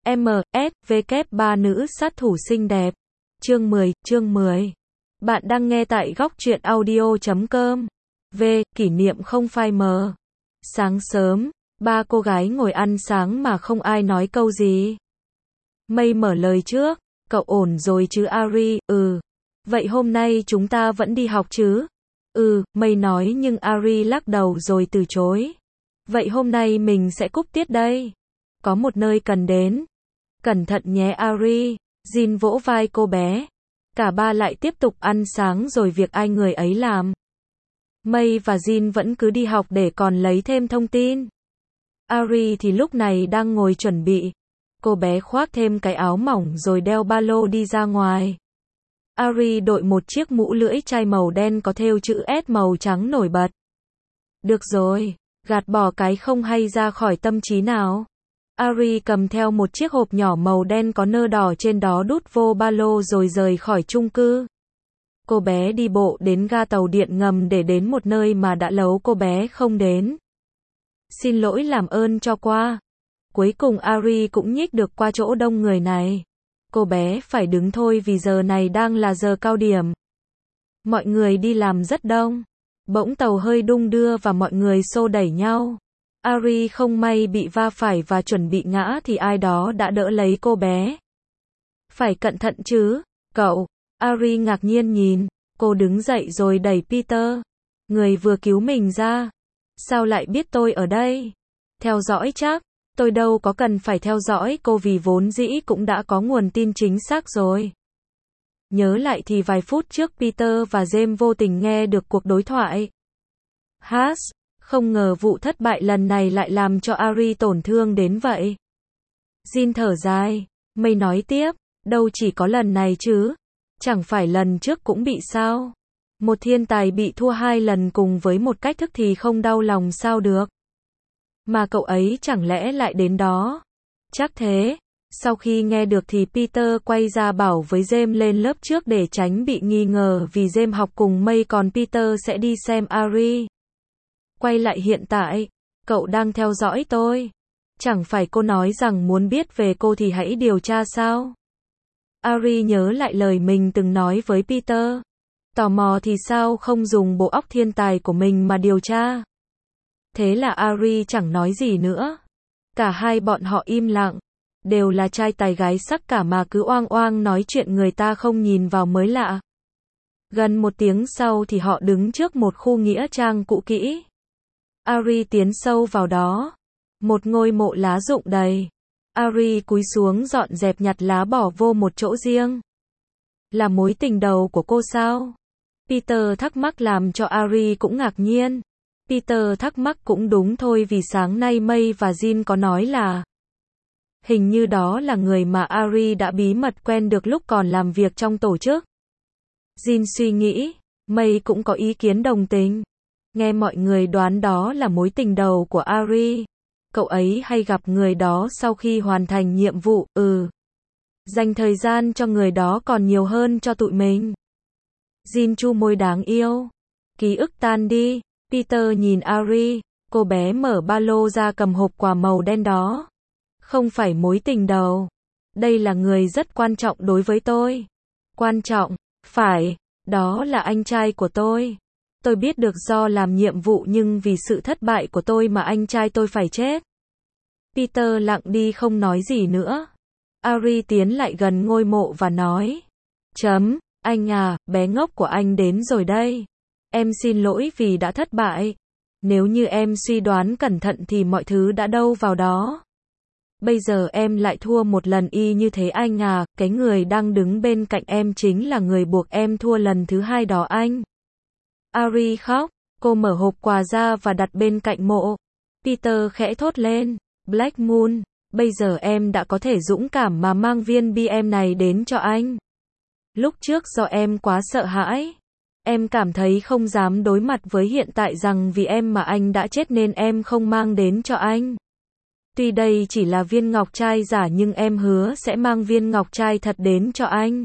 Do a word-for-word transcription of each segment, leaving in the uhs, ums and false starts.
M, S, V kép ba nữ sát thủ xinh đẹp. Chương mười, chương mười. Bạn đang nghe tại góc truyện audio chấm com. V, kỷ niệm không phai mờ. Sáng sớm, ba cô gái ngồi ăn sáng mà không ai nói câu gì. Mây mở lời trước, cậu ổn rồi chứ Ari, ừ. Vậy hôm nay chúng ta vẫn đi học chứ? Ừ, Mây nói nhưng Ari lắc đầu rồi từ chối. Vậy hôm nay mình sẽ cúp tiết đây. Có một nơi cần đến. Cẩn thận nhé Ari. Jin vỗ vai cô bé. Cả ba lại tiếp tục ăn sáng rồi việc ai người ấy làm. Mây và Jin vẫn cứ đi học để còn lấy thêm thông tin. Ari thì lúc này đang ngồi chuẩn bị. Cô bé khoác thêm cái áo mỏng rồi đeo ba lô đi ra ngoài. Ari đội một chiếc mũ lưỡi chai màu đen có thêu chữ S màu trắng nổi bật. Được rồi, gạt bỏ cái không hay ra khỏi tâm trí nào. Ari cầm theo một chiếc hộp nhỏ màu đen có nơ đỏ trên đó đút vô ba lô rồi rời khỏi chung cư. Cô bé đi bộ đến ga tàu điện ngầm để đến một nơi mà đã lâu cô bé không đến. Xin lỗi làm ơn cho qua. Cuối cùng Ari cũng nhích được qua chỗ đông người này. Cô bé phải đứng thôi vì giờ này đang là giờ cao điểm. Mọi người đi làm rất đông. Bỗng tàu hơi đung đưa và mọi người xô đẩy nhau. Ari không may bị va phải và chuẩn bị ngã thì ai đó đã đỡ lấy cô bé. Phải cẩn thận chứ, cậu. Ari ngạc nhiên nhìn. Cô đứng dậy rồi đẩy Peter. Người vừa cứu mình ra. Sao lại biết tôi ở đây? Theo dõi chắc. Tôi đâu có cần phải theo dõi cô vì vốn dĩ cũng đã có nguồn tin chính xác rồi. Nhớ lại thì vài phút trước Peter và James vô tình nghe được cuộc đối thoại. Has, không ngờ vụ thất bại lần này lại làm cho Ari tổn thương đến vậy. Jin thở dài, Mây nói tiếp, đâu chỉ có lần này chứ, chẳng phải lần trước cũng bị sao. Một thiên tài bị thua hai lần cùng với một cách thức thì không đau lòng sao được. Mà cậu ấy chẳng lẽ lại đến đó? Chắc thế. Sau khi nghe được thì Peter quay ra bảo với James lên lớp trước để tránh bị nghi ngờ vì James học cùng Mây còn Peter sẽ đi xem Ari. Quay lại hiện tại, cậu đang theo dõi tôi. Chẳng phải cô nói rằng muốn biết về cô thì hãy điều tra sao? Ari nhớ lại lời mình từng nói với Peter. Tò mò thì sao không dùng bộ óc thiên tài của mình mà điều tra? Thế là Ari chẳng nói gì nữa. Cả hai bọn họ im lặng. Đều là trai tài gái sắc cả mà cứ oang oang nói chuyện người ta không nhìn vào mới lạ. Gần một tiếng sau thì họ đứng trước một khu nghĩa trang cũ kỹ. Ari tiến sâu vào đó. Một ngôi mộ lá rụng đầy. Ari cúi xuống dọn dẹp nhặt lá bỏ vô một chỗ riêng. Là mối tình đầu của cô sao? Peter thắc mắc làm cho Ari cũng ngạc nhiên. Peter thắc mắc cũng đúng thôi vì sáng nay Mây và Jin có nói là hình như đó là người mà Ari đã bí mật quen được lúc còn làm việc trong tổ chức. Jin suy nghĩ, Mây cũng có ý kiến đồng tình. Nghe mọi người đoán đó là mối tình đầu của Ari. Cậu ấy hay gặp người đó sau khi hoàn thành nhiệm vụ, ừ. Dành thời gian cho người đó còn nhiều hơn cho tụi mình. Jin chu môi đáng yêu. Ký ức tan đi. Peter nhìn Ari, cô bé mở ba lô ra cầm hộp quà màu đen đó. Không phải mối tình đầu. Đây là người rất quan trọng đối với tôi. Quan trọng, phải, đó là anh trai của tôi. Tôi biết được do làm nhiệm vụ nhưng vì sự thất bại của tôi mà anh trai tôi phải chết. Peter lặng đi không nói gì nữa. Ari tiến lại gần ngôi mộ và nói. Chấm, anh à, bé ngốc của anh đến rồi đây. Em xin lỗi vì đã thất bại. Nếu như em suy đoán cẩn thận thì mọi thứ đã đâu vào đó. Bây giờ em lại thua một lần y như thế anh à, cái người đang đứng bên cạnh em chính là người buộc em thua lần thứ hai đó anh. Ari khóc, cô mở hộp quà ra và đặt bên cạnh mộ. Peter khẽ thốt lên, Black Moon, bây giờ em đã có thể dũng cảm mà mang viên bi em này đến cho anh. Lúc trước do em quá sợ hãi. Em cảm thấy không dám đối mặt với hiện tại rằng vì em mà anh đã chết nên em không mang đến cho anh. Tuy đây chỉ là viên ngọc trai giả nhưng em hứa sẽ mang viên ngọc trai thật đến cho anh.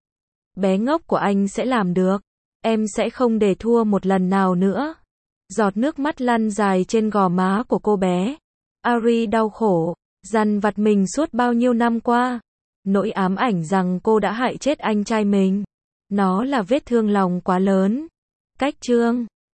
Bé ngốc của anh sẽ làm được. Em sẽ không để thua một lần nào nữa. Giọt nước mắt lăn dài trên gò má của cô bé. Ari đau khổ. dằn vặt mình suốt bao nhiêu năm qua. Nỗi ám ảnh rằng cô đã hại chết anh trai mình. Nó là vết thương lòng quá lớn. Cách chương